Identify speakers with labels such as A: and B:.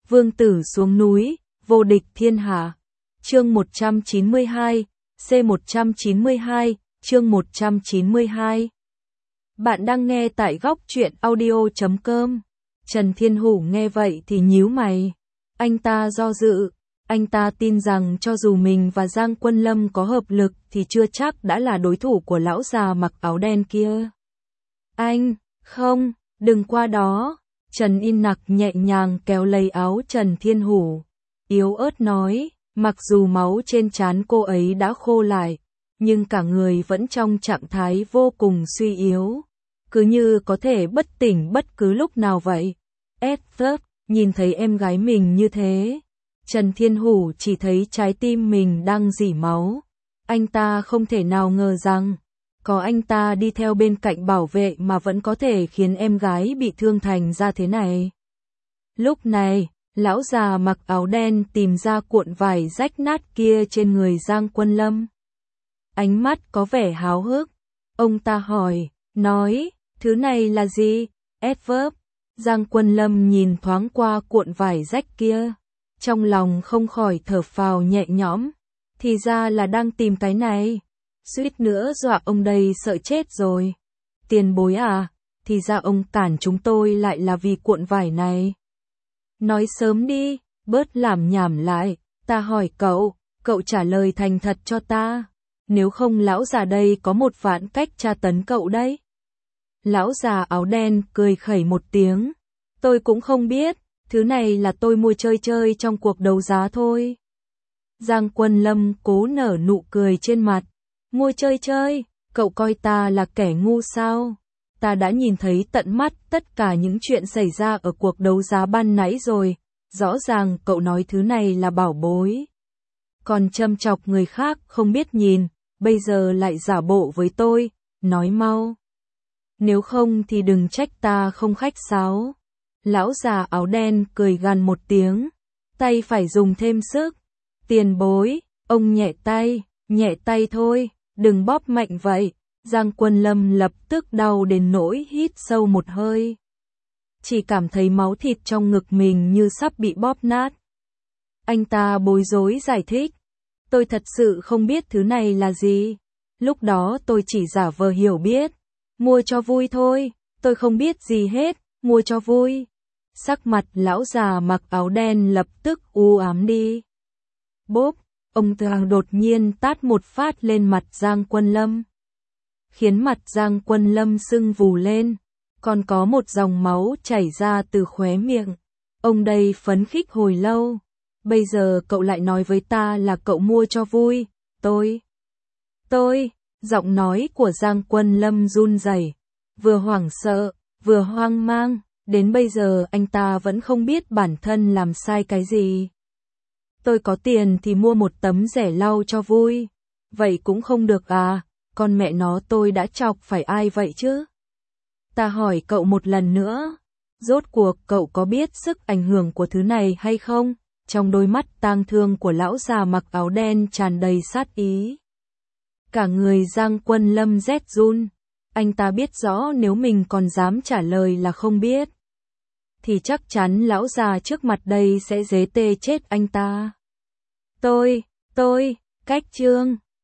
A: Vương tử xuống núi, vô địch thiên hạ. Chương 192, C192, chương 192. Bạn đang nghe tại góc truyện audio.com. Trần Thiên Hủ nghe vậy thì nhíu mày. Anh ta do dự, anh ta tin rằng cho dù mình và Giang Quân Lâm có hợp lực thì chưa chắc đã là đối thủ của lão già mặc áo đen kia. Anh, không, đừng qua đó. Trần In Nặc nhẹ nhàng kéo lấy áo Trần Thiên Hủ, yếu ớt nói, mặc dù máu trên trán cô ấy đã khô lại, nhưng cả người vẫn trong trạng thái vô cùng suy yếu, cứ như có thể bất tỉnh bất cứ lúc nào vậy. Edward, nhìn thấy em gái mình như thế, Trần Thiên Hủ chỉ thấy trái tim mình đang rỉ máu. Anh ta không thể nào ngờ rằng có anh ta đi theo bên cạnh bảo vệ mà vẫn có thể khiến em gái bị thương thành ra thế này. Lúc này, lão già mặc áo đen tìm ra cuộn vải rách nát kia trên người Giang Quân Lâm. Ánh mắt có vẻ háo hức. Ông ta hỏi, nói, thứ này là gì? Edward. Giang Quân Lâm nhìn thoáng qua cuộn vải rách kia, trong lòng không khỏi thở phào nhẹ nhõm. Thì ra là đang tìm cái này. Suýt nữa dọa ông đây sợ chết rồi. Tiền bối à, thì ra ông cản chúng tôi lại là vì cuộn vải này. Nói sớm đi, bớt làm nhảm lại, ta hỏi cậu, cậu trả lời thành thật cho ta. Nếu không lão già đây có 1.000 cách tra tấn cậu đấy. Lão già áo đen cười khẩy một tiếng. Tôi cũng không biết, thứ này là tôi mua chơi chơi trong cuộc đấu giá thôi. Giang Quân Lâm cố nở nụ cười trên mặt. Mua chơi chơi, cậu coi ta là kẻ ngu sao? Ta đã nhìn thấy tận mắt tất cả những chuyện xảy ra ở cuộc đấu giá ban nãy rồi, rõ ràng cậu nói thứ này là bảo bối. Còn châm chọc người khác không biết nhìn, bây giờ lại giả bộ với tôi, nói mau. Nếu không thì đừng trách ta không khách sáo. Lão già áo đen cười gằn một tiếng, tay phải dùng thêm sức. Tiền bối, ông nhẹ tay thôi. Đừng bóp mạnh vậy. Giang Quân Lâm lập tức đau đến nỗi hít sâu một hơi. Chỉ cảm thấy máu thịt trong ngực mình như sắp bị bóp nát. Anh ta bối rối giải thích. Tôi thật sự không biết thứ này là gì. Lúc đó tôi chỉ giả vờ hiểu biết. Mua cho vui thôi, tôi không biết gì hết, mua cho vui. Sắc mặt lão già mặc áo đen lập tức u ám đi. Bốp. Ông ta đột nhiên tát một phát lên mặt Giang Quân Lâm, khiến mặt Giang Quân Lâm sưng vù lên, còn có một dòng máu chảy ra từ khóe miệng. Ông đây phấn khích hồi lâu, bây giờ cậu lại nói với ta là cậu mua cho vui. Tôi, giọng nói của Giang Quân Lâm run rẩy, vừa hoảng sợ, vừa hoang mang, đến bây giờ anh ta vẫn không biết bản thân làm sai cái gì. Tôi có tiền thì mua một tấm rẻ lau cho vui. Vậy cũng không được à, con mẹ nó tôi đã chọc phải ai vậy chứ? Ta hỏi cậu một lần nữa, rốt cuộc cậu có biết sức ảnh hưởng của thứ này hay không? Trong đôi mắt tang thương của lão già mặc áo đen tràn đầy sát ý. Cả người Giang Quân Lâm rét run, anh ta biết rõ nếu mình còn dám trả lời là không biết, thì chắc chắn lão già trước mặt đây sẽ dế tê chết anh ta. Cách chương